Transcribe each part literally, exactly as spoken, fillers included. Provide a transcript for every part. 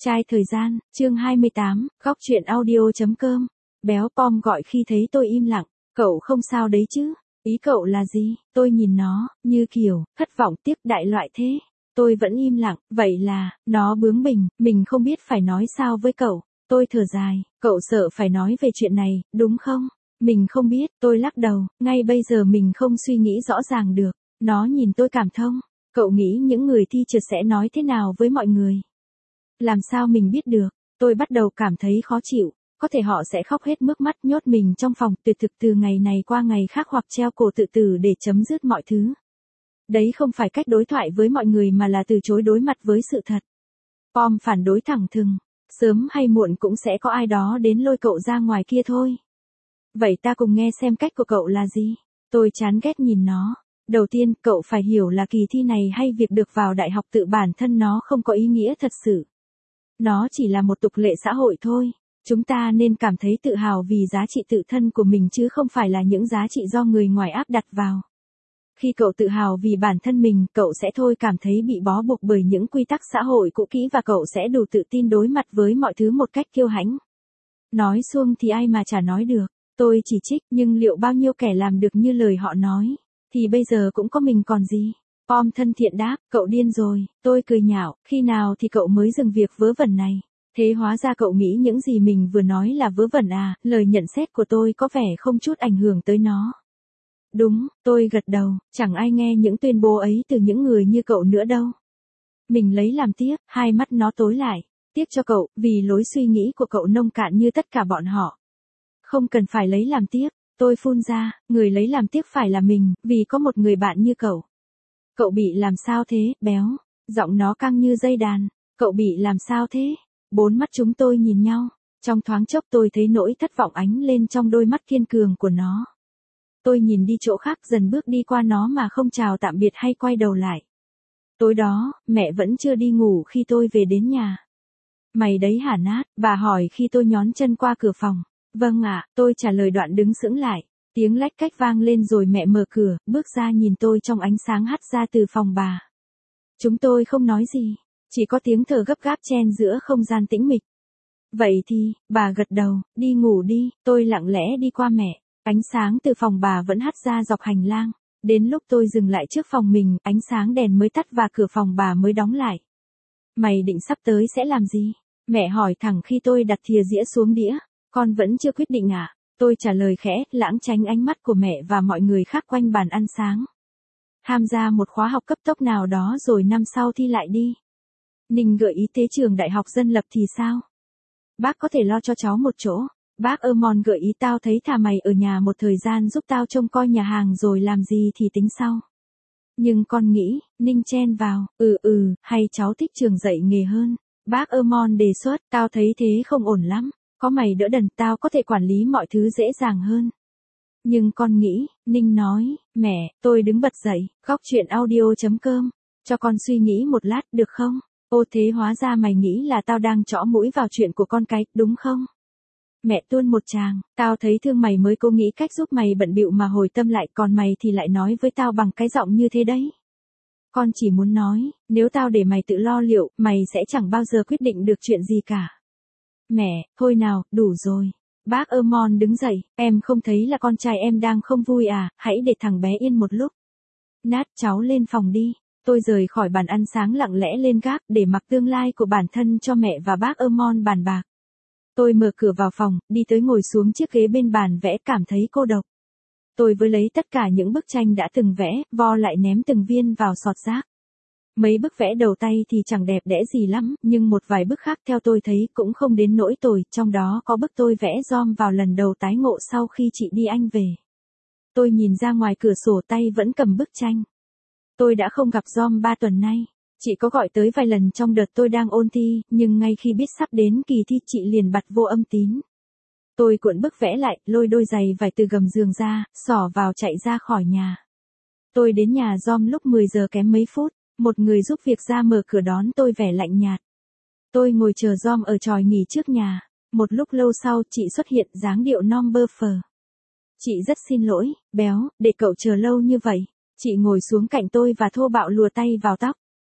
Trai thời gian, chương hai mươi tám, góc chuyện audio.com. Béo Pom gọi khi thấy tôi im lặng. Cậu không sao đấy chứ? Ý cậu là gì? Tôi nhìn nó, như kiểu, thất vọng tiếc đại loại thế. Tôi vẫn im lặng, vậy là, nó bướng bỉnh, mình không biết phải nói sao với cậu. Tôi thở dài, cậu sợ phải nói về chuyện này, đúng không? Mình không biết, tôi lắc đầu, ngay bây giờ mình không suy nghĩ rõ ràng được. Nó nhìn tôi cảm thông. Cậu nghĩ những người thi trượt sẽ nói thế nào với mọi người? Làm sao mình biết được? Tôi bắt đầu cảm thấy khó chịu. Có thể họ sẽ khóc hết nước mắt nhốt mình trong phòng tuyệt thực từ ngày này qua ngày khác hoặc treo cổ tự tử để chấm dứt mọi thứ. Đấy không phải cách đối thoại với mọi người mà là từ chối đối mặt với sự thật. Pom phản đối thẳng thừng. Sớm hay muộn cũng sẽ có ai đó đến lôi cậu ra ngoài kia thôi. Vậy ta cùng nghe xem cách của cậu là gì? Tôi chán ghét nhìn nó. Đầu tiên, cậu phải hiểu là kỳ thi này hay việc được vào đại học tự bản thân nó không có ý nghĩa thật sự. Nó chỉ là một tục lệ xã hội thôi. Chúng ta nên cảm thấy tự hào vì giá trị tự thân của mình chứ không phải là những giá trị do người ngoài áp đặt vào. Khi cậu tự hào vì bản thân mình, cậu sẽ thôi cảm thấy bị bó buộc bởi những quy tắc xã hội cũ kỹ và cậu sẽ đủ tự tin đối mặt với mọi thứ một cách kiêu hãnh. Nói suông thì ai mà chả nói được. Tôi chỉ trích, nhưng liệu bao nhiêu kẻ làm được như lời họ nói? Thì bây giờ cũng có mình còn gì? Pom thân thiện đáp, cậu điên rồi. Tôi cười nhạo, khi nào thì cậu mới dừng việc vớ vẩn này? Thế hóa ra cậu nghĩ những gì mình vừa nói là vớ vẩn à? Lời nhận xét của tôi có vẻ không chút ảnh hưởng tới nó. Đúng, tôi gật đầu, chẳng ai nghe những tuyên bố ấy từ những người như cậu nữa đâu. Mình lấy làm tiếc, hai mắt nó tối lại. Tiếc cho cậu, vì lối suy nghĩ của cậu nông cạn như tất cả bọn họ. Không cần phải lấy làm tiếc. Tôi phun ra, người lấy làm tiếc phải là mình, vì có một người bạn như cậu. Cậu bị làm sao thế, béo? Giọng nó căng như dây đàn. Cậu bị làm sao thế? Bốn mắt chúng tôi nhìn nhau. Trong thoáng chốc tôi thấy nỗi thất vọng ánh lên trong đôi mắt kiên cường của nó. Tôi nhìn đi chỗ khác dần bước đi qua nó mà không chào tạm biệt hay quay đầu lại. Tối đó, mẹ vẫn chưa đi ngủ khi tôi về đến nhà. Mày đấy hả Nát? Bà hỏi khi tôi nhón chân qua cửa phòng. Vâng ạ, tôi trả lời đoạn đứng sững lại. Tiếng lách cách vang lên rồi mẹ mở cửa, bước ra nhìn tôi trong ánh sáng hắt ra từ phòng bà. Chúng tôi không nói gì, chỉ có tiếng thở gấp gáp chen giữa không gian tĩnh mịch. Vậy thì, bà gật đầu, đi ngủ đi, tôi lặng lẽ đi qua mẹ. Ánh sáng từ phòng bà vẫn hắt ra dọc hành lang. Đến lúc tôi dừng lại trước phòng mình, ánh sáng đèn mới tắt và cửa phòng bà mới đóng lại. Mày định sắp tới sẽ làm gì? Mẹ hỏi thẳng khi tôi đặt thìa dĩa xuống đĩa. Con vẫn chưa quyết định à? Tôi trả lời khẽ, lãng tránh ánh mắt của mẹ và mọi người khác quanh bàn ăn sáng. Tham gia một khóa học cấp tốc nào đó rồi năm sau thi lại đi. Ninh gợi ý thế trường đại học dân lập thì sao? Bác có thể lo cho cháu một chỗ. Bác Ermon gợi ý tao thấy thà mày ở nhà một thời gian giúp tao trông coi nhà hàng rồi làm gì thì tính sau. Nhưng con nghĩ, Ninh chen vào, ừ ừ, hay cháu thích trường dạy nghề hơn. Bác Ermon đề xuất, tao thấy thế không ổn lắm. Có mày đỡ đần tao có thể quản lý mọi thứ dễ dàng hơn. Nhưng con nghĩ, Ninh nói, mẹ, tôi đứng bật dậy, góc chuyện audio.com, cho con suy nghĩ một lát được không? Ô thế hóa ra mày nghĩ là tao đang trõ mũi vào chuyện của con cái, đúng không? Mẹ tuôn một tràng, tao thấy thương mày mới cố nghĩ cách giúp mày bận bịu mà hồi tâm lại còn mày thì lại nói với tao bằng cái giọng như thế đấy. Con chỉ muốn nói, nếu tao để mày tự lo liệu, mày sẽ chẳng bao giờ quyết định được chuyện gì cả. Mẹ, thôi nào, đủ rồi. Bác Ermon đứng dậy, em không thấy là con trai em đang không vui à, hãy để thằng bé yên một lúc. Nát, cháu lên phòng đi. Tôi rời khỏi bàn ăn sáng lặng lẽ lên gác để mặc tương lai của bản thân cho mẹ và bác Ermon bàn bạc. Tôi mở cửa vào phòng, đi tới ngồi xuống chiếc ghế bên bàn vẽ cảm thấy cô độc. Tôi với lấy tất cả những bức tranh đã từng vẽ, vo lại ném từng viên vào sọt rác. Mấy bức vẽ đầu tay thì chẳng đẹp đẽ gì lắm, nhưng một vài bức khác theo tôi thấy cũng không đến nỗi tồi, trong đó có bức tôi vẽ Gom vào lần đầu tái ngộ sau khi chị đi Anh về. Tôi nhìn ra ngoài cửa sổ tay vẫn cầm bức tranh. Tôi đã không gặp Gom ba tuần nay. Chị có gọi tới vài lần trong đợt tôi đang ôn thi, nhưng ngay khi biết sắp đến kỳ thi chị liền bật vô âm tín. Tôi cuộn bức vẽ lại, lôi đôi giày vải từ gầm giường ra, xỏ vào chạy ra khỏi nhà. Tôi đến nhà Gom lúc mười giờ kém mấy phút. Một người giúp việc ra mở cửa đón tôi vẻ lạnh nhạt. Tôi ngồi chờ Gom ở chòi nghỉ trước nhà. Một lúc lâu sau chị xuất hiện dáng điệu non bơ phờ. Chị rất xin lỗi, béo, để cậu chờ lâu như vậy. Chị ngồi xuống cạnh tôi và thô bạo lùa tay vào tóc.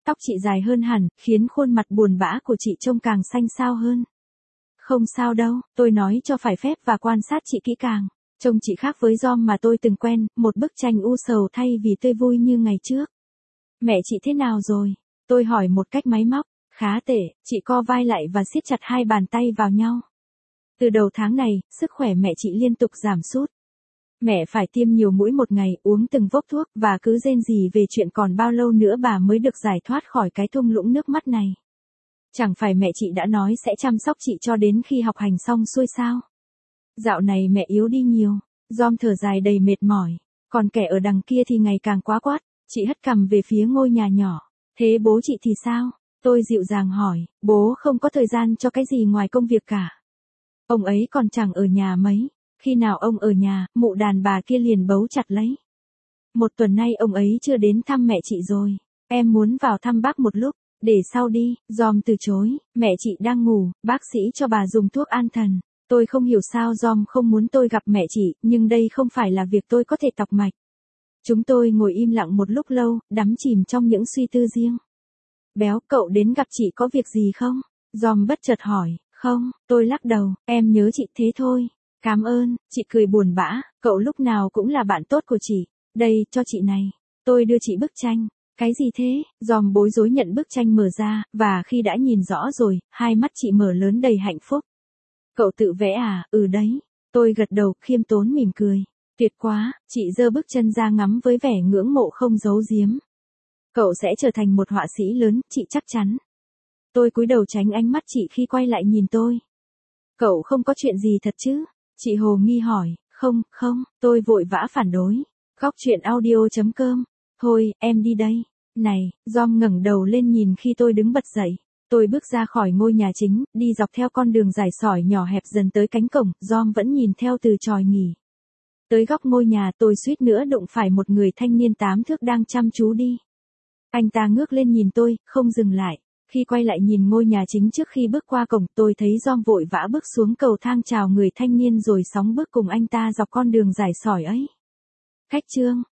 Tóc chị dài hơn hẳn, khiến khuôn mặt buồn bã của chị trông càng xanh xao hơn. Không sao đâu, tôi nói cho phải phép và quan sát chị kỹ càng. Trông chị khác với John mà tôi từng quen, một bức tranh u sầu thay vì tươi vui như ngày trước. Mẹ chị thế nào rồi? Tôi hỏi một cách máy móc. Khá tệ, chị co vai lại và siết chặt hai bàn tay vào nhau. Từ đầu tháng này, sức khỏe mẹ chị liên tục giảm sút. Mẹ phải tiêm nhiều mũi một ngày, uống từng vốc thuốc và cứ rên rỉ về chuyện còn bao lâu nữa bà mới được giải thoát khỏi cái thung lũng nước mắt này. Chẳng phải mẹ chị đã nói sẽ chăm sóc chị cho đến khi học hành xong xuôi sao? Dạo này mẹ yếu đi nhiều. Giom thở dài đầy mệt mỏi. Còn kẻ ở đằng kia thì ngày càng quá quát. Chị hất cằm về phía ngôi nhà nhỏ. Thế bố chị thì sao? Tôi dịu dàng hỏi. Bố không có thời gian cho cái gì ngoài công việc cả. Ông ấy còn chẳng ở nhà mấy. Khi nào ông ở nhà, mụ đàn bà kia liền bấu chặt lấy. Một tuần nay ông ấy chưa đến thăm mẹ chị rồi. Em muốn vào thăm bác một lúc. Để sau đi, Giom từ chối. Mẹ chị đang ngủ, bác sĩ cho bà dùng thuốc an thần. Tôi không hiểu sao Giom không muốn tôi gặp mẹ chị, nhưng đây không phải là việc tôi có thể tọc mạch. Chúng tôi ngồi im lặng một lúc lâu, đắm chìm trong những suy tư riêng. Béo, cậu đến gặp chị có việc gì không? Giom bất chợt hỏi. Không, tôi lắc đầu, em nhớ chị thế thôi. Cảm ơn, chị cười buồn bã, cậu lúc nào cũng là bạn tốt của chị. Đây, cho chị này. Tôi đưa chị bức tranh. Cái gì thế? Giom bối rối nhận bức tranh mở ra, và khi đã nhìn rõ rồi, hai mắt chị mở lớn đầy hạnh phúc. Cậu tự vẽ à? Ừ đấy. Tôi gật đầu, khiêm tốn mỉm cười. Tuyệt quá, chị giơ bước chân ra ngắm với vẻ ngưỡng mộ không giấu giếm. Cậu sẽ trở thành một họa sĩ lớn, chị chắc chắn. Tôi cúi đầu tránh ánh mắt chị khi quay lại nhìn tôi. Cậu không có chuyện gì thật chứ? Chị hồ nghi hỏi. Không, không, tôi vội vã phản đối. Góc truyện audio chấm com. Thôi, em đi đây. Này, Giom ngẩng đầu lên nhìn khi tôi đứng bật dậy. Tôi bước ra khỏi ngôi nhà chính, đi dọc theo con đường dài sỏi nhỏ hẹp dần tới cánh cổng, Giom vẫn nhìn theo từ tròi nghỉ. Tới góc ngôi nhà tôi suýt nữa đụng phải một người thanh niên tám thước đang chăm chú đi. Anh ta ngước lên nhìn tôi, không dừng lại. Khi quay lại nhìn ngôi nhà chính trước khi bước qua cổng, tôi thấy Giom vội vã bước xuống cầu thang chào người thanh niên rồi sóng bước cùng anh ta dọc con đường dài sỏi ấy. Khách trương,